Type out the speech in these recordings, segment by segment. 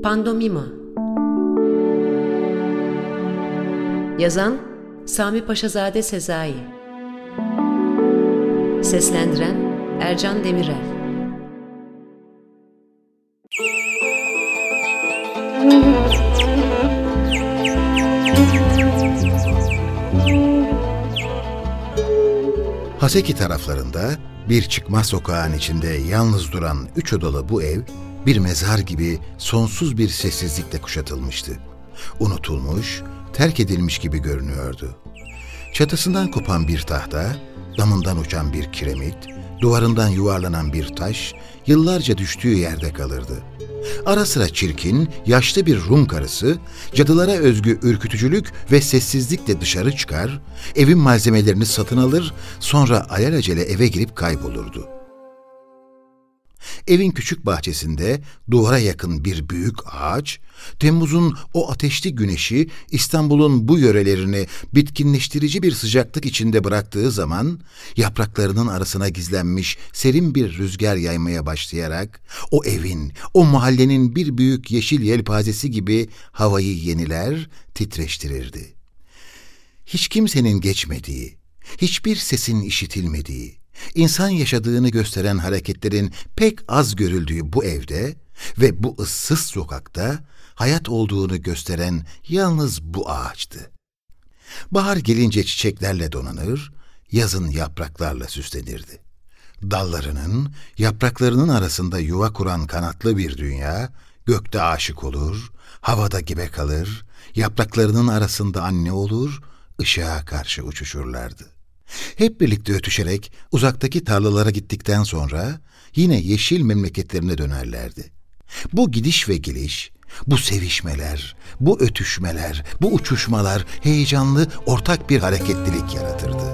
Pandomima. Yazan Sami Paşazade Sezai. Seslendiren Ercan Demirel. Haseki taraflarında bir çıkmaz sokağın içinde yalnız duran 3 odalı bu ev, bir mezar gibi sonsuz bir sessizlikle kuşatılmıştı. Unutulmuş, terk edilmiş gibi görünüyordu. Çatısından kopan bir tahta, damından uçan bir kiremit, duvarından yuvarlanan bir taş, yıllarca düştüğü yerde kalırdı. Ara sıra çirkin, yaşlı bir Rum karısı, cadılara özgü ürkütücülük ve sessizlikle dışarı çıkar, evin malzemelerini satın alır, sonra alelacele eve girip kaybolurdu. Evin küçük bahçesinde duvara yakın bir büyük ağaç, Temmuz'un o ateşli güneşi İstanbul'un bu yörelerini bitkinleştirici bir sıcaklık içinde bıraktığı zaman, yapraklarının arasına gizlenmiş serin bir rüzgar yaymaya başlayarak, o evin, o mahallenin bir büyük yeşil yelpazesi gibi havayı yeniler, titreştirirdi. Hiç kimsenin geçmediği, hiçbir sesin işitilmediği, İnsan yaşadığını gösteren hareketlerin pek az görüldüğü bu evde ve bu ıssız sokakta hayat olduğunu gösteren yalnız bu ağaçtı. Bahar gelince çiçeklerle donanır, yazın yapraklarla süslenirdi. Dallarının, yapraklarının arasında yuva kuran kanatlı bir dünya, gökte aşık olur, havada gebe kalır, yapraklarının arasında anne olur, ışığa karşı uçuşurlardı. Hep birlikte ötüşerek uzaktaki tarlalara gittikten sonra yine yeşil memleketlerine dönerlerdi. Bu gidiş ve geliş, bu sevişmeler, bu ötüşmeler, bu uçuşmalar heyecanlı, ortak bir hareketlilik yaratırdı.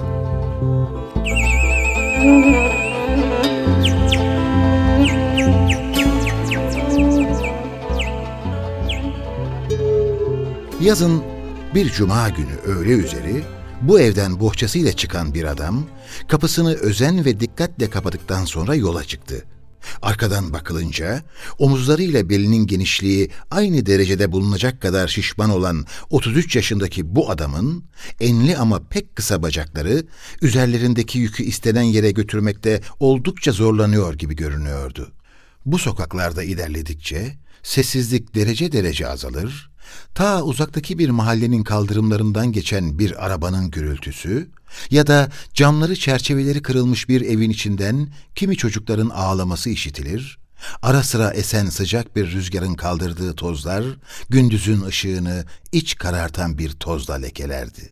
Yazın bir cuma günü öğle üzeri, bu evden bohçasıyla çıkan bir adam, kapısını özen ve dikkatle kapadıktan sonra yola çıktı. Arkadan bakılınca, omuzlarıyla belinin genişliği aynı derecede bulunacak kadar şişman olan 33 yaşındaki bu adamın, enli ama pek kısa bacakları, üzerlerindeki yükü istenen yere götürmekte oldukça zorlanıyor gibi görünüyordu. Bu sokaklarda ilerledikçe, sessizlik derece derece azalır, ta uzaktaki bir mahallenin kaldırımlarından geçen bir arabanın gürültüsü ya da camları çerçeveleri kırılmış bir evin içinden kimi çocukların ağlaması işitilir, ara sıra esen sıcak bir rüzgarın kaldırdığı tozlar gündüzün ışığını iç karartan bir tozla lekelerdi.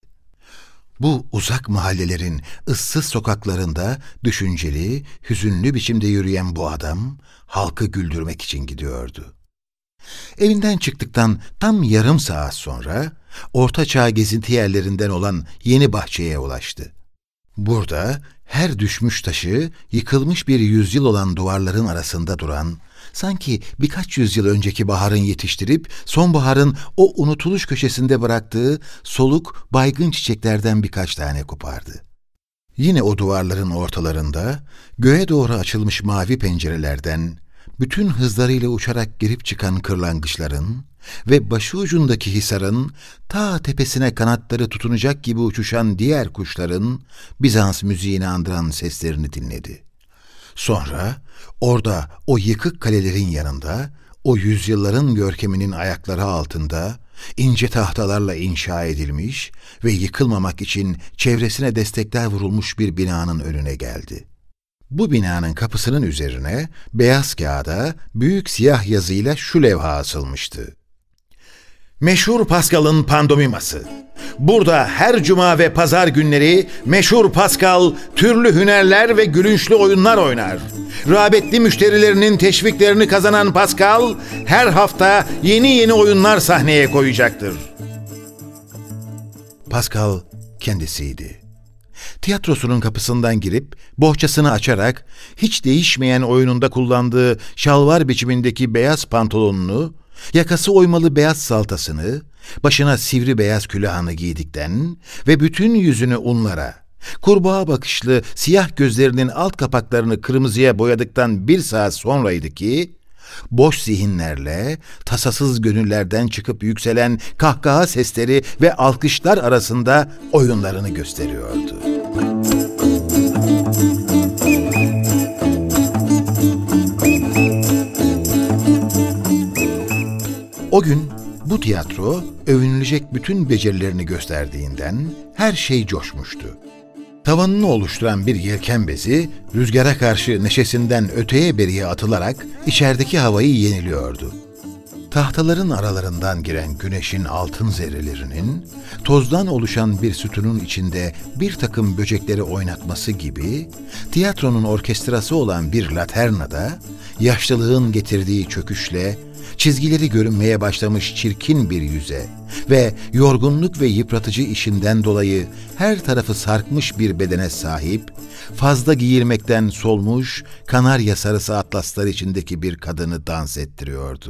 Bu uzak mahallelerin ıssız sokaklarında düşünceli, hüzünlü biçimde yürüyen bu adam halkı güldürmek için gidiyordu. Evinden çıktıktan tam yarım saat sonra ortaçağ gezinti yerlerinden olan Yeni Bahçe'ye ulaştı. Burada her düşmüş taşı yıkılmış bir yüzyıl olan duvarların arasında duran, sanki birkaç yüzyıl önceki baharın yetiştirip sonbaharın o unutuluş köşesinde bıraktığı soluk baygın çiçeklerden birkaç tane kopardı. Yine o duvarların ortalarında göğe doğru açılmış mavi pencerelerden bütün hızlarıyla uçarak girip çıkan kırlangıçların ve başı ucundaki hisarın ta tepesine kanatları tutunacak gibi uçuşan diğer kuşların Bizans müziğini andıran seslerini dinledi. Sonra orada o yıkık kalelerin yanında, o yüzyılların görkeminin ayakları altında ince tahtalarla inşa edilmiş ve yıkılmamak için çevresine destekler vurulmuş bir binanın önüne geldi. Bu binanın kapısının üzerine beyaz kağıda büyük siyah yazıyla şu levha asılmıştı: Meşhur Pascal'ın pandomiması. Burada her cuma ve pazar günleri meşhur Pascal türlü hünerler ve gülünçlü oyunlar oynar. Rağbetli müşterilerinin teşviklerini kazanan Pascal her hafta yeni oyunlar sahneye koyacaktır. Pascal kendisiydi. Tiyatrosunun kapısından girip bohçasını açarak hiç değişmeyen oyununda kullandığı şalvar biçimindeki beyaz pantolonunu, yakası oymalı beyaz saltasını, başına sivri beyaz külahını giydikten ve bütün yüzünü unlara, kurbağa bakışlı siyah gözlerinin alt kapaklarını kırmızıya boyadıktan bir saat sonraydı ki, boş zihinlerle, tasasız gönüllerden çıkıp yükselen kahkaha sesleri ve alkışlar arasında oyunlarını gösteriyordu. O gün bu tiyatro övünülecek bütün becerilerini gösterdiğinden her şey coşmuştu. Tavanını oluşturan bir yelken bezi rüzgara karşı neşesinden öteye beriye atılarak içerideki havayı yeniliyordu. Tahtaların aralarından giren güneşin altın zerrelerinin tozdan oluşan bir sütunun içinde bir takım böcekleri oynatması gibi tiyatronun orkestrası olan bir laternada yaşlılığın getirdiği çöküşle çizgileri görünmeye başlamış çirkin bir yüze ve yorgunluk ve yıpratıcı işinden dolayı her tarafı sarkmış bir bedene sahip, fazla giyilmekten solmuş, kanarya sarısı atlaslar içindeki bir kadını dans ettiriyordu.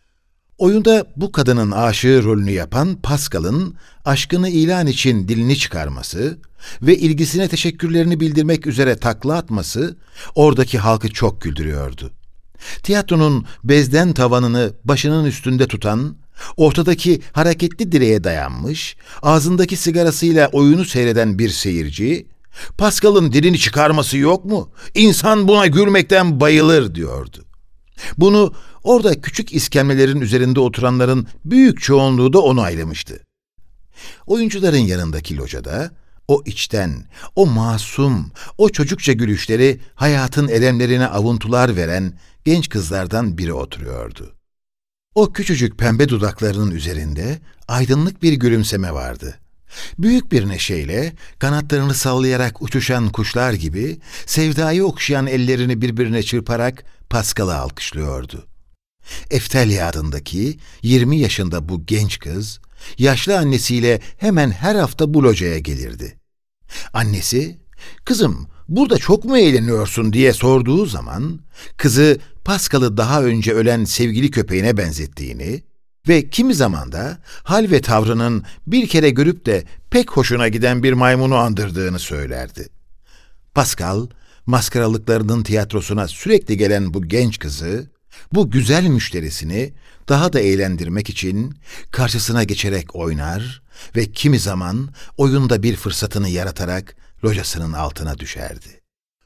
Oyunda bu kadının aşığı rolünü yapan Pascal'ın aşkını ilan için dilini çıkarması ve ilgisine teşekkürlerini bildirmek üzere takla atması oradaki halkı çok güldürüyordu. Tiyatronun bezden tavanını başının üstünde tutan, ortadaki hareketli direğe dayanmış, ağzındaki sigarasıyla oyunu seyreden bir seyirci, "Pascal'ın dilini çıkarması yok mu? İnsan buna gülmekten bayılır," diyordu. Bunu orada küçük iskemlelerin üzerinde oturanların büyük çoğunluğu da onaylamıştı. Oyuncuların yanındaki locada o içten, o masum, o çocukça gülüşleri hayatın elemlerine avuntular veren genç kızlardan biri oturuyordu. O küçücük pembe dudaklarının üzerinde aydınlık bir gülümseme vardı. Büyük bir neşeyle kanatlarını sallayarak uçuşan kuşlar gibi sevdayı okşayan ellerini birbirine çırparak Pascal'ı alkışlıyordu. Eftelya adındaki 20 yaşında bu genç kız, yaşlı annesiyle hemen her hafta bu locaya gelirdi. Annesi, "Kızım, burada çok mu eğleniyorsun?" diye sorduğu zaman, kızı Pascal'ı daha önce ölen sevgili köpeğine benzettiğini ve kimi zaman da hal ve tavrının bir kere görüp de pek hoşuna giden bir maymunu andırdığını söylerdi. Pascal, maskaralıklarının tiyatrosuna sürekli gelen bu genç kızı, bu güzel müşterisini daha da eğlendirmek için karşısına geçerek oynar ve kimi zaman oyunda bir fırsatını yaratarak locasının altına düşerdi.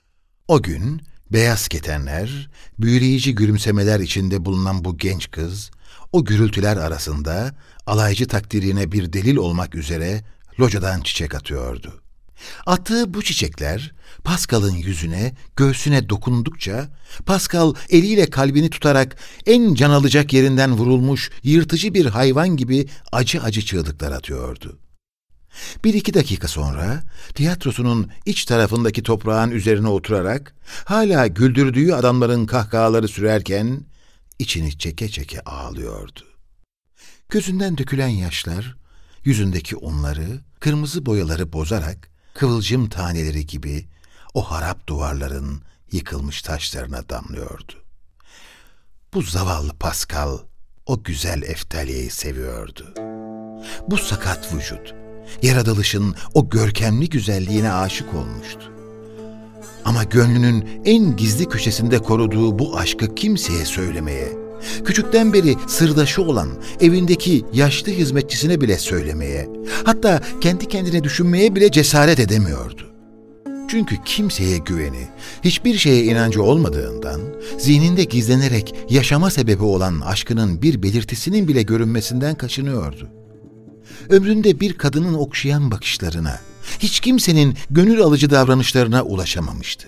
O gün beyaz ketenler, büyüleyici gülümsemeler içinde bulunan bu genç kız, o gürültüler arasında alaycı takdirine bir delil olmak üzere locadan çiçek atıyordu. Attığı bu çiçekler Pascal'ın yüzüne, göğsüne dokundukça Pascal eliyle kalbini tutarak en can alacak yerinden vurulmuş yırtıcı bir hayvan gibi acı acı çığlıklar atıyordu. 1-2 dakika sonra tiyatrosunun iç tarafındaki toprağın üzerine oturarak hala güldürdüğü adamların kahkahaları sürerken içini çeke çeke ağlıyordu. Gözünden dökülen yaşlar yüzündeki unları, kırmızı boyaları bozarak kıvılcım taneleri gibi o harap duvarların yıkılmış taşlarına damlıyordu. Bu zavallı Pascal o güzel Eftalya'yı seviyordu. Bu sakat vücut, yaratılışın o görkemli güzelliğine aşık olmuştu. Ama gönlünün en gizli köşesinde koruduğu bu aşkı kimseye söylemeye, küçükten beri sırdaşı olan evindeki yaşlı hizmetçisine bile söylemeye, hatta kendi kendine düşünmeye bile cesaret edemiyordu. Çünkü kimseye güveni, hiçbir şeye inancı olmadığından, zihninde gizlenerek yaşama sebebi olan aşkının bir belirtisinin bile görünmesinden kaçınıyordu. Ömründe bir kadının okşayan bakışlarına, hiç kimsenin gönül alıcı davranışlarına ulaşamamıştı.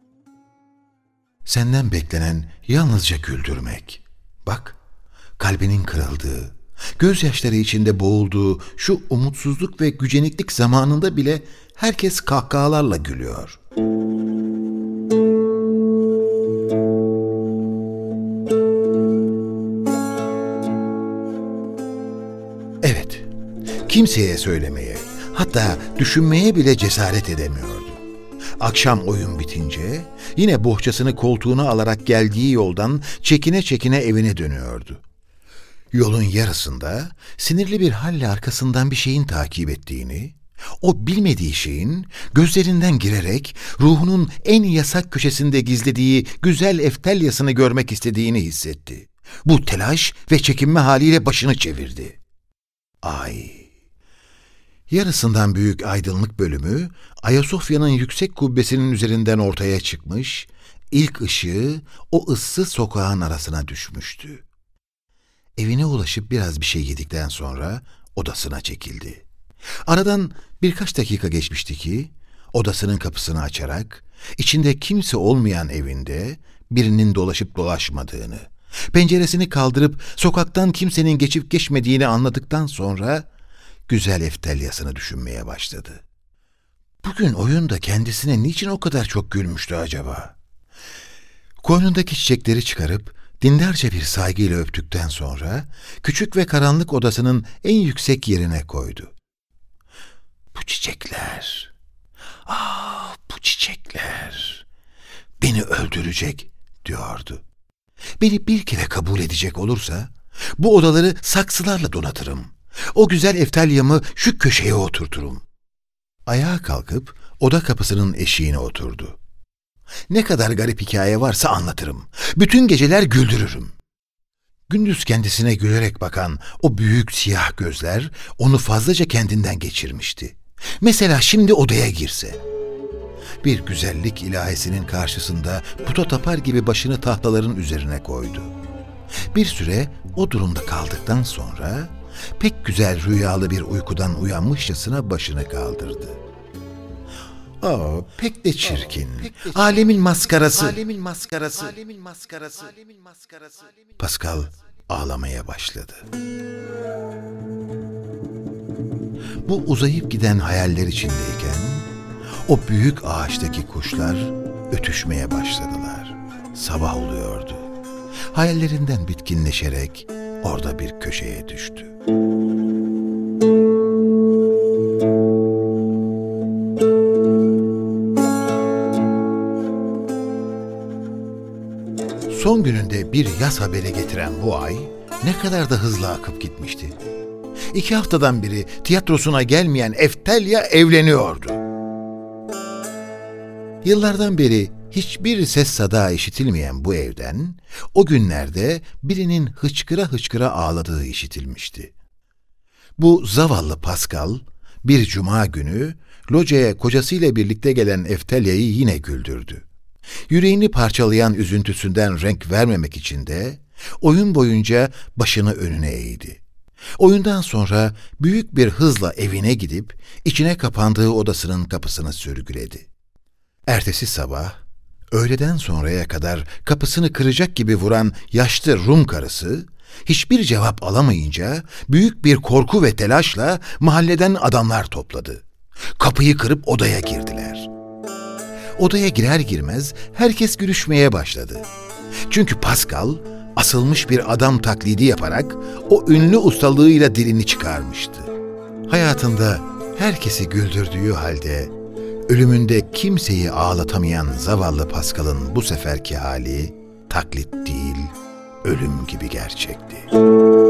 Senden beklenen yalnızca güldürmek. Bak, kalbinin kırıldığı, gözyaşları içinde boğulduğu şu umutsuzluk ve güceniklik zamanında bile herkes kahkahalarla gülüyor. Evet, kimseye söylemeye, hatta düşünmeye bile cesaret edemiyordu. Akşam oyun bitince yine bohçasını koltuğuna alarak geldiği yoldan çekine çekine evine dönüyordu. Yolun yarısında sinirli bir halle arkasından bir şeyin takip ettiğini, O bilmediği şeyin gözlerinden girerek ruhunun en yasak köşesinde gizlediği güzel Eftelyasını görmek istediğini hissetti. Bu telaş ve çekinme haliyle başını çevirdi. Ay! Yarısından büyük aydınlık bölümü Ayasofya'nın yüksek kubbesinin üzerinden ortaya çıkmış, ilk ışığı o ıssız sokağın arasına düşmüştü. Evine ulaşıp biraz bir şey yedikten sonra odasına çekildi. Aradan birkaç dakika geçmişti ki, odasının kapısını açarak, içinde kimse olmayan evinde birinin dolaşıp dolaşmadığını, penceresini kaldırıp sokaktan kimsenin geçip geçmediğini anladıktan sonra, güzel Eftelyasını düşünmeye başladı. Bugün oyunda kendisine niçin o kadar çok gülmüştü acaba? Koynundaki çiçekleri çıkarıp, dindarca bir saygıyla öptükten sonra, küçük ve karanlık odasının en yüksek yerine koydu. Bu çiçekler, bu çiçekler, beni öldürecek diyordu. Beni bir kere kabul edecek olursa, bu odaları saksılarla donatırım. O güzel Eftelyamı şu köşeye oturturum. Ayağa kalkıp oda kapısının eşiğine oturdu. Ne kadar garip hikaye varsa anlatırım. Bütün geceler güldürürüm. Gündüz kendisine gülerek bakan o büyük siyah gözler onu fazlaca kendinden geçirmişti. Mesela şimdi odaya girse. Bir güzellik ilahisinin karşısında puta tapar gibi başını tahtaların üzerine koydu. Bir süre o durumda kaldıktan sonra pek güzel rüyalı bir uykudan uyanmışçasına başını kaldırdı. Pek de çirkin. Alemin maskarası. Pascal ağlamaya başladı. Bu uzayıp giden hayaller içindeyken o büyük ağaçtaki kuşlar ötüşmeye başladılar. Sabah oluyordu. Hayallerinden bitkinleşerek orada bir köşeye düştü. Son gününde bir yaz haberi getiren bu ay ne kadar da hızlı akıp gitmişti. 2 haftadan beri tiyatrosuna gelmeyen Eftelya evleniyordu. Yıllardan beri hiçbir ses sada işitilmeyen bu evden o günlerde birinin hıçkıra hıçkıra ağladığı işitilmişti. Bu zavallı Pascal bir cuma günü locaya kocasıyla birlikte gelen Eftelya'yı yine güldürdü. Yüreğini parçalayan üzüntüsünden renk vermemek için de oyun boyunca başını önüne eğdi. Oyundan sonra büyük bir hızla evine gidip içine kapandığı odasının kapısını sürgüledi. Ertesi sabah öğleden sonraya kadar kapısını kıracak gibi vuran yaşlı Rum karısı hiçbir cevap alamayınca büyük bir korku ve telaşla mahalleden adamlar topladı. Kapıyı kırıp odaya girdiler. Odaya girer girmez herkes gülüşmeye başladı. Çünkü Pascal asılmış bir adam taklidi yaparak o ünlü ustalığıyla dilini çıkarmıştı. Hayatında herkesi güldürdüğü halde ölümünde kimseyi ağlatamayan zavallı Pascal'ın bu seferki hali taklit değil, ölüm gibi gerçekti.